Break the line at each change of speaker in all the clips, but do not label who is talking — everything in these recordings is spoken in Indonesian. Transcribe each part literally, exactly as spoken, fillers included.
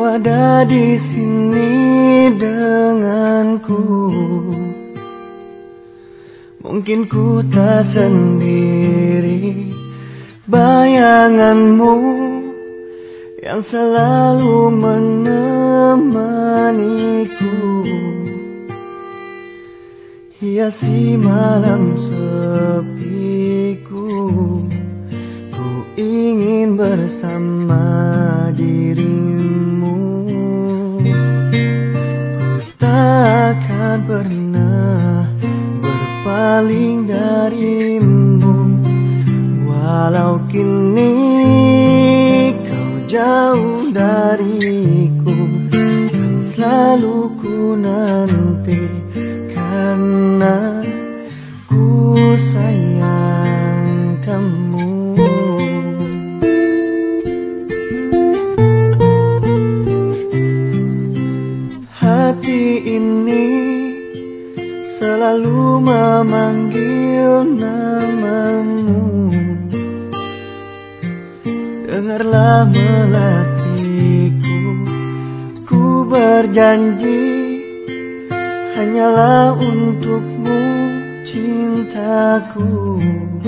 ada di sini denganku. Mungkin ku tak sendiri, bayanganmu yang selalu menemaniku, hiasi malam sepiku. Ku ingin bersama dirimu, ku takkan pernah berpaling darimu. Walau kini kau jauh dariku, kan selalu ku nanti, karena ku sayang kamu. Hati ini selalu memanggil namamu. Dengarlah melatiku, ku berjanji hanyalah untukmu cintaku.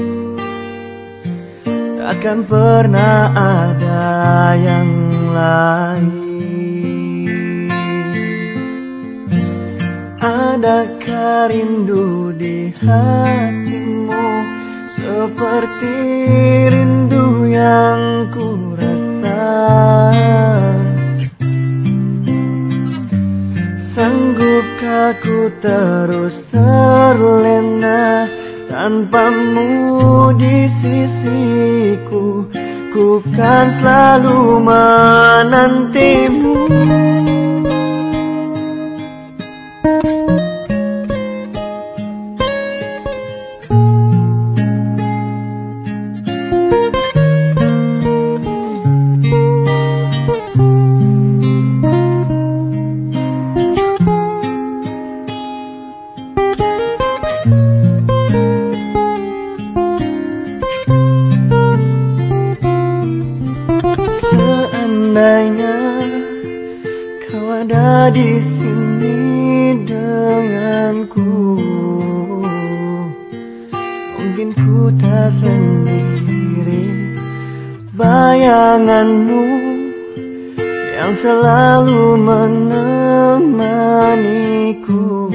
Takkan pernah ada yang lain. Adakah rindu di hatimu seperti rindu yang ku rasa? Sanggupkah ku terus terlena tanpamu di sisiku? Ku kan selalu menantimu. Seandainya kau ada di sini denganku, mungkin ku tak sendiri, bayanganmu yang selalu menemaniku,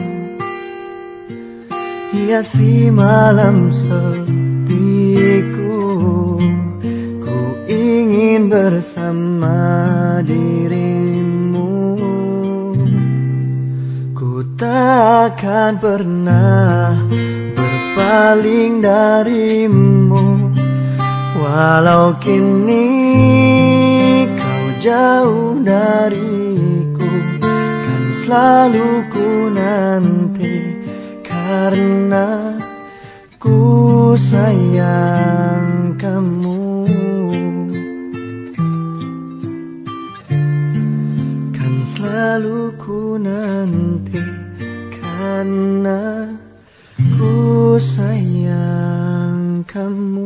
hiasi malam sepiku. Ingin bersama dirimu, ku takkan pernah berpaling darimu. Walau kini kau jauh dariku, kan selalu ku nanti, karena ku sayang kamu. Selalu ku nanti, karena ku sayang kamu.